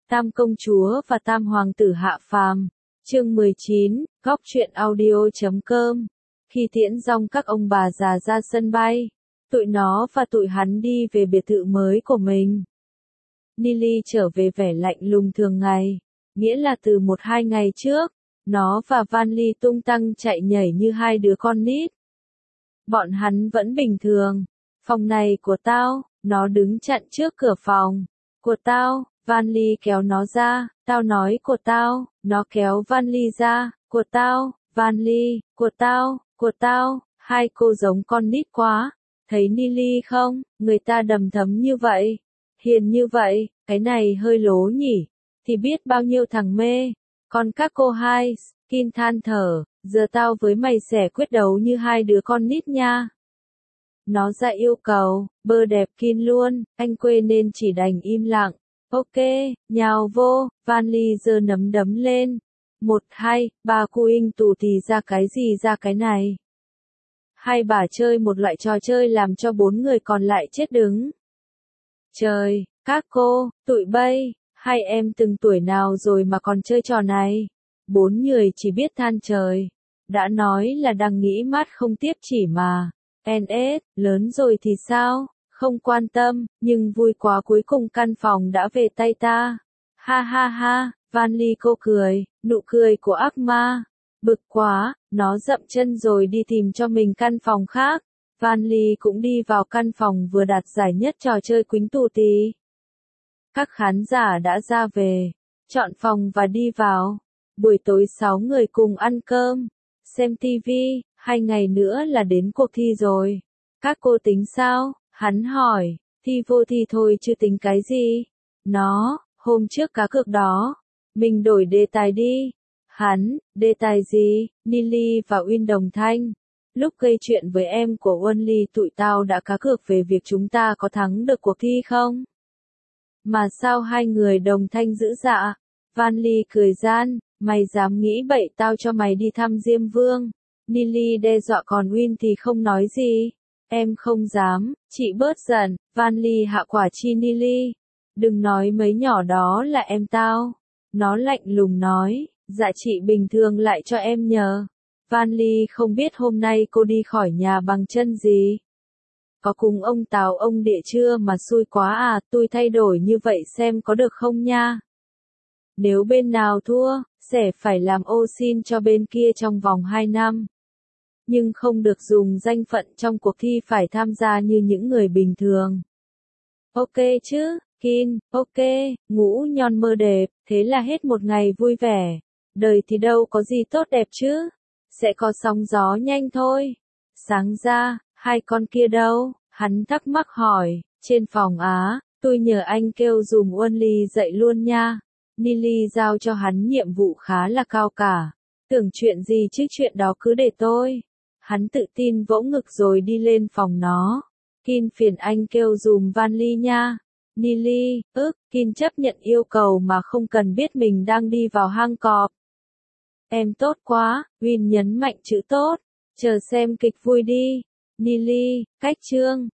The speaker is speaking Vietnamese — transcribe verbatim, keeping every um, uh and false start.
Tam công chúa và tam hoàng tử hạ phàm. Chương mười chín, góc truyện audio chấm com. Khi tiễn dong các ông bà già ra sân bay, tụi nó và tụi hắn đi về biệt thự mới của mình. Nili trở về vẻ lạnh lùng thường ngày, nghĩa là từ một hai ngày trước, nó và Van Ly tung tăng chạy nhảy như hai đứa con nít. Bọn hắn vẫn bình thường. Phòng này của tao, nó đứng chặn trước cửa phòng. Của tao, Van Ly kéo nó ra, tao nói của tao, nó kéo Van Ly ra, của tao, Van Ly, của tao, của tao, hai cô giống con nít quá. Thấy Nili không, người ta đầm thấm như vậy, hiền như vậy, cái này hơi lố nhỉ, thì biết bao nhiêu thằng mê. Còn các cô hai, Kin than thở, giờ tao với mày sẽ quyết đấu như hai đứa con nít nha. Nó ra yêu cầu, bơ đẹp Kin luôn, anh quê nên chỉ đành im lặng. Ok, nhào vô, Van Ly giơ nắm đấm lên. Một, hai, ba cu in tù thì ra cái gì ra cái này. Hai bà chơi một loại trò chơi làm cho bốn người còn lại chết đứng. Trời, các cô, tụi bay, hai em từng tuổi nào rồi mà còn chơi trò này. Bốn người chỉ biết than trời. Đã nói là đang nghĩ mát không tiếp chỉ mà. en ét, lớn rồi thì sao? Không quan tâm, nhưng vui quá cuối cùng căn phòng đã về tay ta. Ha ha ha, Van Ly cô cười, nụ cười của ác ma. Bực quá, nó dậm chân rồi đi tìm cho mình căn phòng khác. Van Ly cũng đi vào căn phòng vừa đạt giải nhất trò chơi quýnh tù tì. Các khán giả đã ra về, chọn phòng và đi vào. Buổi tối sáu người cùng ăn cơm, xem tivi, hai ngày nữa là đến cuộc thi rồi. Các cô tính sao? Hắn hỏi, thi vô thi thôi chứ tính cái gì? Nó, hôm trước cá cược đó, mình đổi đề tài đi. Hắn, đề tài gì? Nili và Uyên đồng thanh. Lúc gây chuyện với em của Wonly tụi tao đã cá cược về việc chúng ta có thắng được cuộc thi không? Mà sao hai người đồng thanh dữ dạ? Van Ly cười gian, mày dám nghĩ bậy tao cho mày đi thăm Diêm Vương. Nili đe dọa còn Uyên thì không nói gì. Em không dám, chị bớt giận, Van Ly hạ quả chi Nili. Đừng nói mấy nhỏ đó là em tao. Nó lạnh lùng nói, dạ chị bình thường lại cho em nhờ. Van Ly không biết hôm nay cô đi khỏi nhà bằng chân gì. Có cùng ông Tào ông địa chưa mà xui quá à, tôi thay đổi như vậy xem có được không nha. Nếu bên nào thua, sẽ phải làm ô xin cho bên kia trong vòng hai năm. Nhưng không được dùng danh phận trong cuộc thi, phải tham gia như những người bình thường. Ok chứ, Kin, ok, ngũ nhon mơ đẹp, thế là hết một ngày vui vẻ. Đời thì đâu có gì tốt đẹp chứ, sẽ có sóng gió nhanh thôi. Sáng ra, hai con kia đâu? Hắn thắc mắc hỏi, trên phòng á, tôi nhờ anh kêu dùm Wonly dậy luôn nha. Nili giao cho hắn nhiệm vụ khá là cao cả. Tưởng chuyện gì chứ chuyện đó cứ để tôi. Hắn tự tin vỗ ngực rồi đi lên phòng nó. Kin phiền anh kêu dùm Van Ly nha. Nili, ức, Kin chấp nhận yêu cầu mà không cần biết mình đang đi vào hang cọp. Em tốt quá, Uyên nhấn mạnh chữ tốt. Chờ xem kịch vui đi. Nili, cách chương.